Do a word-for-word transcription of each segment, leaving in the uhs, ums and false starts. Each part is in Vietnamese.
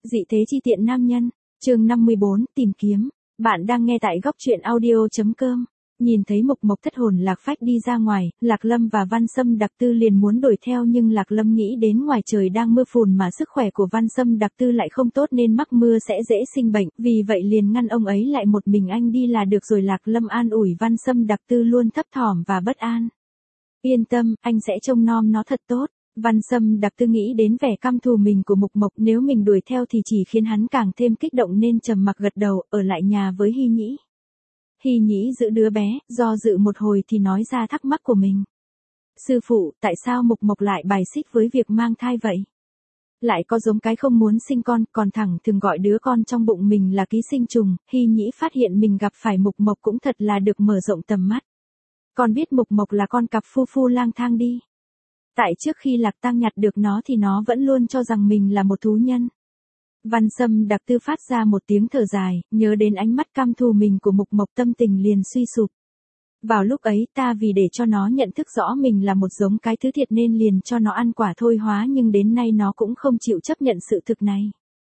Dị thế chi tiện nam nhân, chương năm mươi bốn, tìm kiếm. Bạn đang nghe tại góc truyện audio.com. Nhìn thấy Mộc Mộc thất hồn lạc phách đi ra ngoài, Lạc Lâm và Văn Sâm Đặc Tư liền muốn đuổi theo, nhưng Lạc Lâm nghĩ đến ngoài trời đang mưa phùn mà sức khỏe của Văn Sâm Đặc Tư lại không tốt nên mắc mưa sẽ dễ sinh bệnh, vì vậy liền ngăn ông ấy lại, một mình anh đi là được rồi. Lạc Lâm an ủi Văn Sâm Đặc Tư luôn thấp thỏm và bất an. Yên tâm, anh sẽ trông nom nó thật tốt. Văn Sâm Đặc Tư nghĩ đến vẻ căm thù mình của Mộc Mộc, nếu mình đuổi theo thì chỉ khiến hắn càng thêm kích động nên trầm mặc gật đầu, ở lại nhà với Hy Nhĩ. Hy Nhĩ giữ đứa bé, do dự một hồi thì nói ra thắc mắc của mình. Sư phụ, tại sao Mộc Mộc lại bài xích với việc mang thai vậy? Lại có giống cái không muốn sinh con, còn thẳng thường gọi đứa con trong bụng mình là ký sinh trùng. Hy Nhĩ phát hiện mình gặp phải Mộc Mộc cũng thật là được mở rộng tầm mắt. Con biết Mộc Mộc là con cặp phu phu lang thang đi. Tại trước khi Lạc Tăng nhặt được nó thì nó vẫn luôn cho rằng mình là một thú nhân. Văn Sâm Đặc Tư phát ra một tiếng thở dài, nhớ đến ánh mắt căm thù mình của Mộc Mộc, tâm tình liền suy sụp. Vào lúc ấy ta vì để cho nó nhận thức rõ mình là một giống cái thứ thiệt nên liền cho nó ăn quả thôi hóa, nhưng đến nay nó cũng không chịu chấp nhận sự thực này.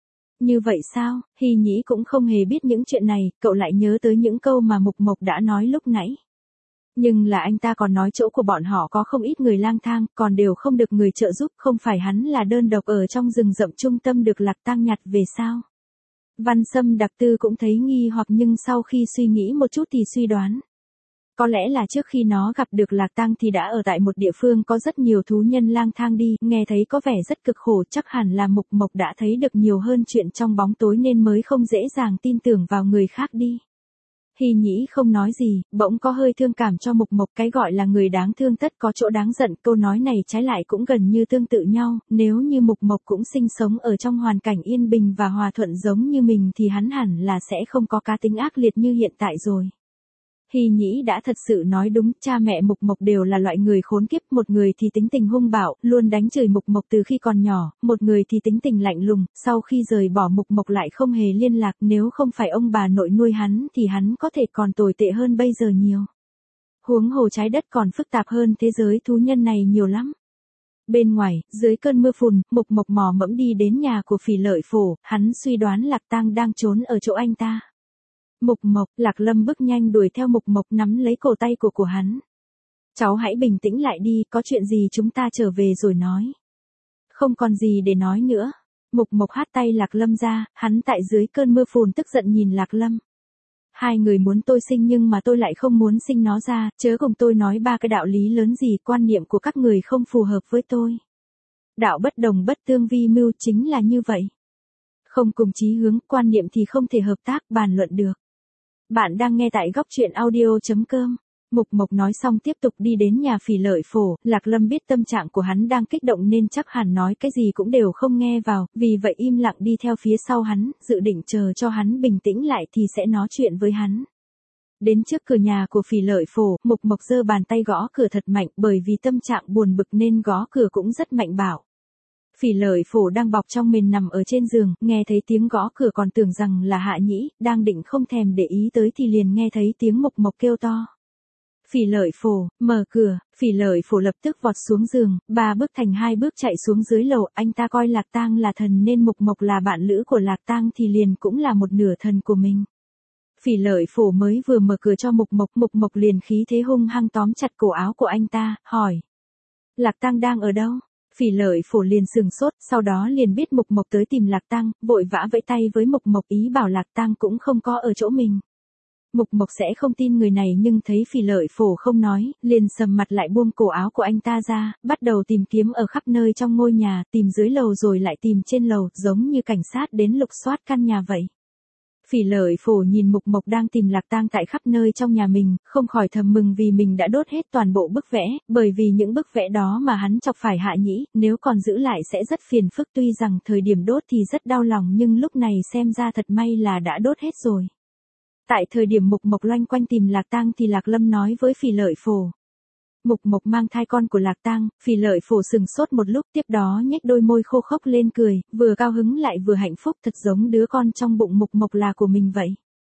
Như vậy sao? Hy Nhĩ cũng không hề biết những chuyện này, cậu lại nhớ tới những câu mà Mộc Mộc đã nói lúc nãy. Nhưng là anh ta còn nói chỗ của bọn họ có không ít người lang thang, còn đều không được người trợ giúp, không phải hắn là đơn độc ở trong rừng rậm trung tâm được Lạc Tăng nhặt về sao? Văn Sâm Đặc Tư cũng thấy nghi hoặc, nhưng sau khi suy nghĩ một chút thì suy đoán. Có lẽ là trước khi nó gặp được Lạc Tăng thì đã ở tại một địa phương có rất nhiều thú nhân lang thang đi, nghe thấy có vẻ rất cực khổ, chắc hẳn là Mộc Mộc đã thấy được nhiều hơn chuyện trong bóng tối nên mới không dễ dàng tin tưởng vào người khác đi. Hy Nhĩ không nói gì, bỗng có hơi thương cảm cho Mộc Mộc, cái gọi là người đáng thương tất có chỗ đáng giận, câu nói này trái lại cũng gần như tương tự nhau, nếu như Mộc Mộc cũng sinh sống ở trong hoàn cảnh yên bình và hòa thuận giống như mình thì hắn hẳn là sẽ không có cá tính ác liệt như hiện tại rồi. Hy Nhĩ đã thật sự nói đúng, cha mẹ Mộc Mộc đều là loại người khốn kiếp, một người thì tính tình hung bạo, luôn đánh chửi Mộc Mộc từ khi còn nhỏ, một người thì tính tình lạnh lùng, sau khi rời bỏ Mộc Mộc lại không hề liên lạc, nếu không phải ông bà nội nuôi hắn thì hắn có thể còn tồi tệ hơn bây giờ nhiều. Huống hồ trái đất còn phức tạp hơn thế giới thú nhân này nhiều lắm. Bên ngoài, dưới cơn mưa phùn, Mộc Mộc mò mẫm đi đến nhà của Phỉ Lợi Phổ, hắn suy đoán Lạc Tăng đang trốn ở chỗ anh ta. Mộc Mộc, Lạc Lâm bước nhanh đuổi theo Mộc Mộc, nắm lấy cổ tay của của hắn. Cháu hãy bình tĩnh lại đi, có chuyện gì chúng ta trở về rồi nói. Không còn gì để nói nữa. Mộc Mộc hất tay Lạc Lâm ra, hắn tại dưới cơn mưa phùn tức giận nhìn Lạc Lâm. Hai người muốn tôi sinh nhưng mà tôi lại không muốn sinh nó ra, chớ cùng tôi nói ba cái đạo lý lớn gì, quan niệm của các người không phù hợp với tôi. Đạo bất đồng bất tương vi mưu chính là như vậy. Không cùng chí hướng, quan niệm thì không thể hợp tác, bàn luận được. Bạn đang nghe tại góc truyện audio.com. Mộc Mộc nói xong tiếp tục đi đến nhà Phỉ Lợi Phổ, Lạc Lâm biết tâm trạng của hắn đang kích động nên chắc hẳn nói cái gì cũng đều không nghe vào, vì vậy im lặng đi theo phía sau hắn, dự định chờ cho hắn bình tĩnh lại thì sẽ nói chuyện với hắn. Đến trước cửa nhà của Phỉ Lợi Phổ, Mộc Mộc giơ bàn tay gõ cửa thật mạnh, bởi vì tâm trạng buồn bực nên gõ cửa cũng rất mạnh bạo. Phỉ Lợi Phổ đang bọc trong mền nằm ở trên giường, nghe thấy tiếng gõ cửa còn tưởng rằng là Hạ Nhĩ, đang định không thèm để ý tới thì liền nghe thấy tiếng Mộc Mộc kêu to. Phỉ Lợi Phổ, mở cửa. Phỉ Lợi Phổ lập tức vọt xuống giường, ba bước thành hai bước chạy xuống dưới lầu, anh ta coi Lạc Tăng là thần nên Mộc Mộc là bạn lữ của Lạc Tăng thì liền cũng là một nửa thần của mình. Phỉ Lợi Phổ mới vừa mở cửa cho Mộc Mộc, Mộc Mộc liền khí thế hung hăng tóm chặt cổ áo của anh ta, hỏi. Lạc Tăng đang ở đâu? Phỉ Lợi Phổ liền sừng sốt, sau đó liền biết Mộc Mộc tới tìm Lạc Tăng, vội vã vẫy tay với Mộc Mộc ý bảo Lạc Tăng cũng không có ở chỗ mình. Mộc Mộc sẽ không tin người này nhưng thấy Phỉ Lợi Phổ không nói, liền sầm mặt lại buông cổ áo của anh ta ra, bắt đầu tìm kiếm ở khắp nơi trong ngôi nhà, tìm dưới lầu rồi lại tìm trên lầu, giống như cảnh sát đến lục soát căn nhà vậy. Phỉ Lợi Phổ nhìn Mộc Mộc đang tìm Lạc Tăng tại khắp nơi trong nhà mình, không khỏi thầm mừng vì mình đã đốt hết toàn bộ bức vẽ, bởi vì những bức vẽ đó mà hắn chọc phải Hạ Nhĩ, nếu còn giữ lại sẽ rất phiền phức, tuy rằng thời điểm đốt thì rất đau lòng nhưng lúc này xem ra thật may là đã đốt hết rồi. Tại thời điểm Mộc Mộc loanh quanh tìm Lạc Tăng thì Lạc Lâm nói với Phỉ Lợi Phổ. Mộc Mộc mang thai con của Lạc Tăng. Phỉ Lợi Phổ sừng sốt một lúc, tiếp đó nhếch đôi môi khô khốc lên cười, vừa cao hứng lại vừa hạnh phúc, thật giống đứa con trong bụng Mộc Mộc là của mình vậy.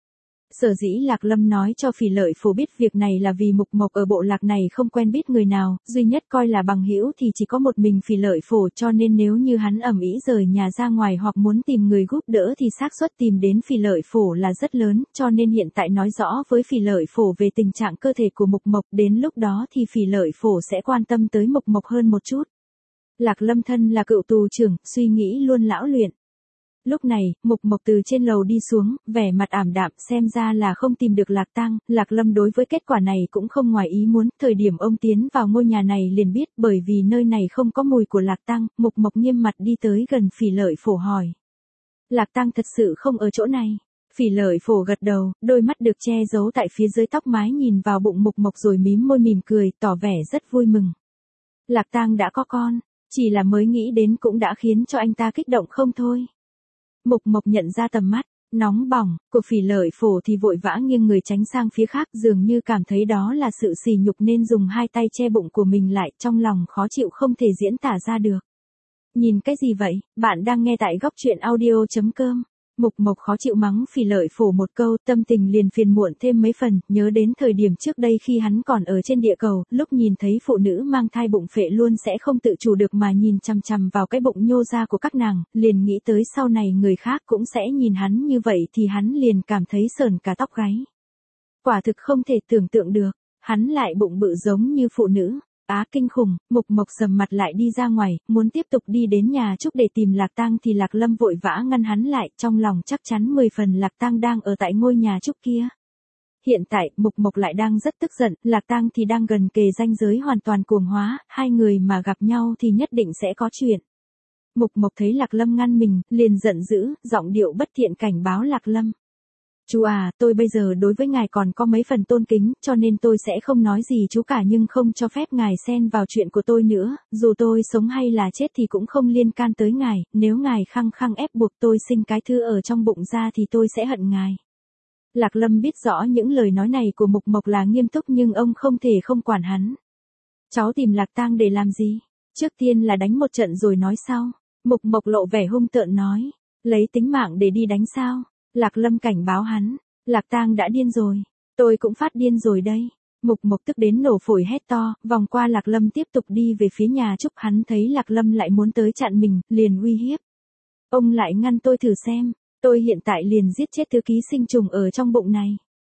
Sở dĩ Lạc Lâm nói cho Phỉ Lợi Phổ biết việc này là vì Mục Mộc ở bộ lạc này không quen biết người nào, duy nhất coi là bằng hữu thì chỉ có một mình Phỉ Lợi Phổ, cho nên nếu như hắn ầm ĩ rời nhà ra ngoài hoặc muốn tìm người giúp đỡ thì xác suất tìm đến Phỉ Lợi Phổ là rất lớn, cho nên hiện tại nói rõ với Phỉ Lợi Phổ về tình trạng cơ thể của Mục Mộc, đến lúc đó thì Phỉ Lợi Phổ sẽ quan tâm tới Mục Mộc hơn một chút. Lạc Lâm thân là cựu tù trưởng, suy nghĩ luôn lão luyện. Lúc này, Mục Mộc từ trên lầu đi xuống, vẻ mặt ảm đạm, xem ra là không tìm được Lạc Tang. Lạc Lâm đối với kết quả này cũng không ngoài ý muốn, thời điểm ông tiến vào ngôi nhà này liền biết, bởi vì nơi này không có mùi của Lạc Tang. Mục Mộc nghiêm mặt đi tới gần Phỉ Lợi Phổ hỏi. Lạc Tang thật sự không ở chỗ này. Phỉ Lợi Phổ gật đầu, đôi mắt được che giấu tại phía dưới tóc mái nhìn vào bụng Mục Mộc rồi mím môi mỉm cười, tỏ vẻ rất vui mừng. Lạc Tang đã có con, chỉ là mới nghĩ đến cũng đã khiến cho anh ta kích động không thôi. Mục Mộc nhận ra tầm mắt nóng bỏng của Phỉ Lợi Phổ thì vội vã nghiêng người tránh sang phía khác, dường như cảm thấy đó là sự sỉ nhục nên dùng hai tay che bụng của mình lại, trong lòng khó chịu không thể diễn tả ra được. Nhìn cái gì vậy? Bạn đang nghe tại góc truyện audio chấm com. Mục Mộc khó chịu mắng Phỉ Lợi Phổ một câu, tâm tình liền phiền muộn thêm mấy phần, nhớ đến thời điểm trước đây khi hắn còn ở trên địa cầu, lúc nhìn thấy phụ nữ mang thai bụng phệ luôn sẽ không tự chủ được mà nhìn chằm chằm vào cái bụng nhô ra của các nàng, liền nghĩ tới sau này người khác cũng sẽ nhìn hắn như vậy thì hắn liền cảm thấy sởn cả tóc gáy. Quả thực không thể tưởng tượng được, hắn lại bụng bự giống như phụ nữ. Á kinh khủng. Mục Mộc sầm mặt lại đi ra ngoài, muốn tiếp tục đi đến nhà Trúc để tìm Lạc Tang thì Lạc Lâm vội vã ngăn hắn lại, trong lòng chắc chắn mười phần Lạc Tang đang ở tại ngôi nhà Trúc kia. Hiện tại, Mục Mộc lại đang rất tức giận, Lạc Tang thì đang gần kề ranh giới hoàn toàn cuồng hóa, hai người mà gặp nhau thì nhất định sẽ có chuyện. Mục Mộc thấy Lạc Lâm ngăn mình, liền giận dữ, giọng điệu bất thiện cảnh báo Lạc Lâm. Chú à, tôi bây giờ đối với ngài còn có mấy phần tôn kính, cho nên tôi sẽ không nói gì chú cả nhưng không cho phép ngài xen vào chuyện của tôi nữa, dù tôi sống hay là chết thì cũng không liên can tới ngài, nếu ngài khăng khăng ép buộc tôi sinh cái thứ ở trong bụng ra thì tôi sẽ hận ngài. Lạc Lâm biết rõ những lời nói này của Mục Mộc là nghiêm túc nhưng ông không thể không quản hắn. Cháu tìm Lạc Tang để làm gì? Trước tiên là đánh một trận rồi nói sau. Mục Mộc lộ vẻ hung tợn nói, lấy tính mạng để đi đánh sao? Lạc Lâm cảnh báo hắn, Lạc Tang đã điên rồi, tôi cũng phát điên rồi đây. Mục Mộc tức đến nổ phổi hét to, vòng qua Lạc Lâm tiếp tục đi về phía nhà Trúc, hắn thấy Lạc Lâm lại muốn tới chặn mình, liền uy hiếp. Ông lại ngăn tôi thử xem, tôi hiện tại liền giết chết thứ ký sinh trùng ở trong bụng này.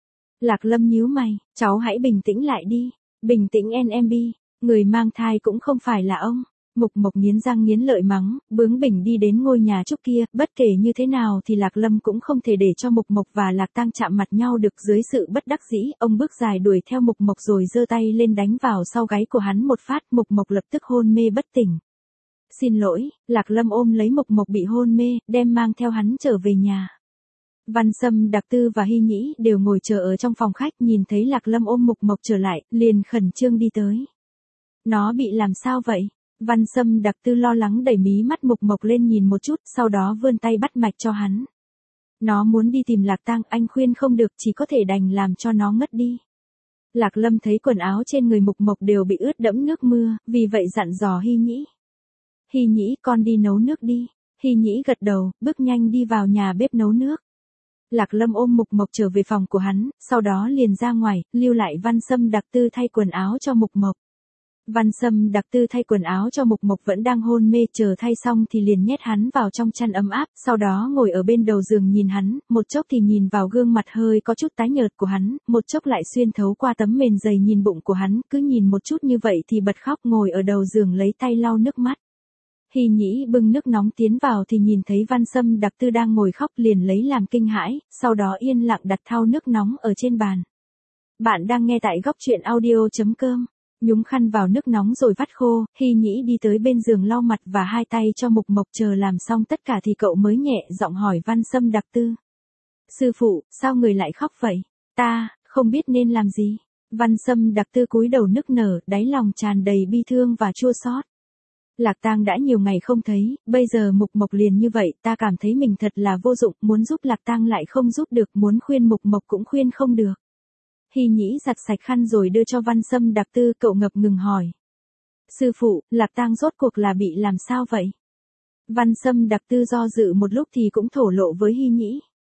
Lạc Lâm nhíu mày, cháu hãy bình tĩnh lại đi, bình tĩnh en em bê, người mang thai cũng không phải là ông. Mục Mộc nghiến răng nghiến lợi mắng, bướng bỉnh đi đến ngôi nhà Trúc kia, bất kể như thế nào thì Lạc Lâm cũng không thể để cho Mục Mộc và Lạc Tang chạm mặt nhau được, dưới sự bất đắc dĩ, ông bước dài đuổi theo Mục Mộc rồi giơ tay lên đánh vào sau gáy của hắn một phát, Mục Mộc lập tức hôn mê bất tỉnh. Xin lỗi, Lạc Lâm ôm lấy Mục Mộc bị hôn mê, đem mang theo hắn trở về nhà. Văn Sâm, Đặc Tư và Hy Nhĩ đều ngồi chờ ở trong phòng khách, nhìn thấy Lạc Lâm ôm Mục Mộc trở lại, liền khẩn trương đi tới. Nó bị làm sao vậy? Văn Sâm Đặc Tư lo lắng đẩy mí mắt Mục Mộc lên nhìn một chút, sau đó vươn tay bắt mạch cho hắn. Nó muốn đi tìm Lạc Tang, anh khuyên không được, chỉ có thể đành làm cho nó ngất đi. Lạc Lâm thấy quần áo trên người Mục Mộc đều bị ướt đẫm nước mưa, vì vậy dặn dò Hy Nhĩ. Hy Nhĩ, con đi nấu nước đi. Hy Nhĩ gật đầu, bước nhanh đi vào nhà bếp nấu nước. Lạc Lâm ôm Mục Mộc trở về phòng của hắn, sau đó liền ra ngoài, lưu lại Văn Sâm Đặc Tư thay quần áo cho Mục Mộc. Văn Sâm Đặc Tư thay quần áo cho Mục Mộc vẫn đang hôn mê, chờ thay xong thì liền nhét hắn vào trong chăn ấm áp, sau đó ngồi ở bên đầu giường nhìn hắn, một chốc thì nhìn vào gương mặt hơi có chút tái nhợt của hắn, một chốc lại xuyên thấu qua tấm mền dày nhìn bụng của hắn, cứ nhìn một chút như vậy thì bật khóc, ngồi ở đầu giường lấy tay lau nước mắt. Hy Nhĩ bưng nước nóng tiến vào thì nhìn thấy Văn Sâm Đặc Tư đang ngồi khóc, liền lấy làm kinh hãi, sau đó yên lặng đặt thau nước nóng ở trên bàn. Bạn đang nghe tại góc truyện audio chấm com. Nhúng khăn vào nước nóng rồi vắt khô, Hy Nhĩ đi tới bên giường lau mặt và hai tay cho Mục Mộc, chờ làm xong tất cả thì cậu mới nhẹ giọng hỏi Văn Sâm Đặc Tư. Sư phụ, sao người lại khóc vậy? Ta, không biết nên làm gì. Văn Sâm Đặc Tư cúi đầu nức nở, đáy lòng tràn đầy bi thương và chua xót. Lạc Tang đã nhiều ngày không thấy, bây giờ Mục Mộc liền như vậy, ta cảm thấy mình thật là vô dụng, muốn giúp Lạc Tang lại không giúp được, muốn khuyên Mục Mộc cũng khuyên không được. Hy Nhĩ giặt sạch khăn rồi đưa cho Văn Sâm Đặc Tư, cậu ngập ngừng hỏi. Sư phụ, Lạc Tang rốt cuộc là bị làm sao vậy? Văn Sâm Đặc Tư do dự một lúc thì cũng thổ lộ với Hy Nhĩ.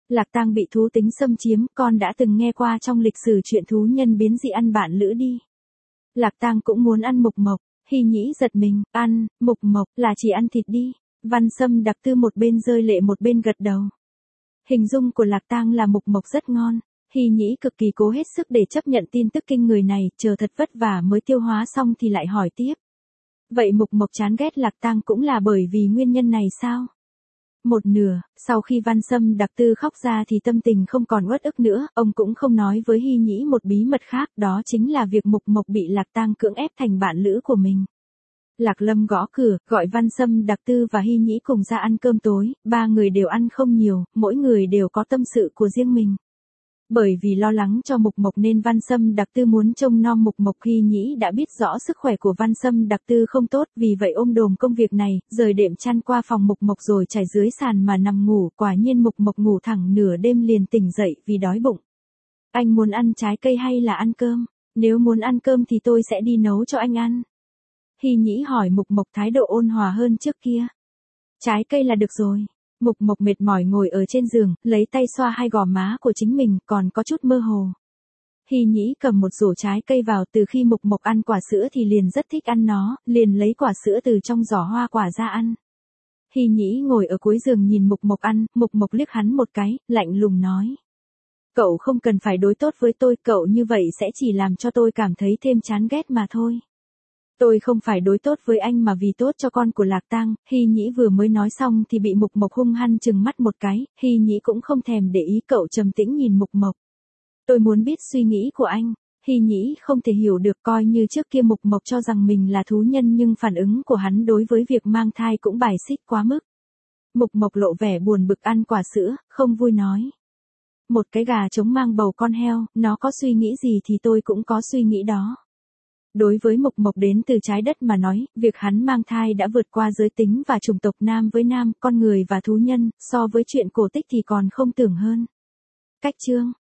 Lạc Tang bị thú tính xâm chiếm, con đã từng nghe qua trong lịch sử chuyện thú nhân biến dị ăn bạn lữ đi. Lạc Tang cũng muốn ăn mục mộc, Hy Nhĩ giật mình, ăn, mục mộc, là chỉ ăn thịt đi. Văn Sâm Đặc Tư một bên rơi lệ một bên gật đầu. Hình dung của Lạc Tang là mục mộc rất ngon, Hy Nhĩ cực kỳ cố hết sức để chấp nhận tin tức kinh người này, chờ thật vất vả mới tiêu hóa xong thì lại hỏi tiếp. Vậy mục mộc chán ghét Lạc Tang cũng là bởi vì nguyên nhân này sao? Một nửa, sau khi Văn Sâm Đặc Tư khóc ra thì tâm tình không còn uất ức nữa, ông cũng không nói với Hy Nhĩ một bí mật khác, đó chính là việc mục mộc bị Lạc Tang cưỡng ép thành bạn lữ của mình. Lạc Lâm gõ cửa, gọi Văn Sâm Đặc Tư và Hy Nhĩ cùng ra ăn cơm tối, ba người đều ăn không nhiều, mỗi người đều có tâm sự của riêng mình. Bởi vì lo lắng cho mục mộc nên Văn Sâm Đặc Tư muốn trông nom mục mộc. Hy Nhĩ đã biết rõ sức khỏe của Văn Sâm Đặc Tư không tốt, vì vậy ôm đồm công việc này, rời đệm chăn qua phòng mục mộc rồi trải dưới sàn mà nằm ngủ. Quả nhiên mục mộc ngủ thẳng nửa đêm liền tỉnh dậy vì đói bụng. Anh muốn ăn trái cây hay là ăn cơm? Nếu muốn ăn cơm thì tôi sẽ đi nấu cho anh ăn. Hy Nhĩ hỏi mục mộc thái độ ôn hòa hơn trước kia. Trái cây là được rồi. Mục mộc mệt mỏi ngồi ở trên giường, lấy tay xoa hai gò má của chính mình, còn có chút mơ hồ. Hy Nhĩ cầm một rổ trái cây vào, từ khi mục mộc ăn quả sữa thì liền rất thích ăn nó, liền lấy quả sữa từ trong giỏ hoa quả ra ăn. Hy Nhĩ ngồi ở cuối giường nhìn mục mộc ăn, mục mộc liếc hắn một cái, lạnh lùng nói. Cậu không cần phải đối tốt với tôi, cậu như vậy sẽ chỉ làm cho tôi cảm thấy thêm chán ghét mà thôi. Tôi không phải đối tốt với anh mà vì tốt cho con của Lạc Tang. Hy Nhĩ vừa mới nói xong thì bị mục mộc hung hăng trừng mắt một cái, Hy Nhĩ cũng không thèm để ý, cậu trầm tĩnh nhìn mục mộc. Tôi muốn biết suy nghĩ của anh. Hy Nhĩ không thể hiểu được, coi như trước kia mục mộc cho rằng mình là thú nhân nhưng phản ứng của hắn đối với việc mang thai cũng bài xích quá mức. Mục mộc lộ vẻ buồn bực ăn quả sữa, không vui nói. Một cái gà trống mang bầu con heo, nó có suy nghĩ gì thì tôi cũng có suy nghĩ đó. Đối với mục mộc đến từ trái đất mà nói, việc hắn mang thai đã vượt qua giới tính và chủng tộc nam với nam, con người và thú nhân, so với chuyện cổ tích thì còn không tưởng hơn. Cách chương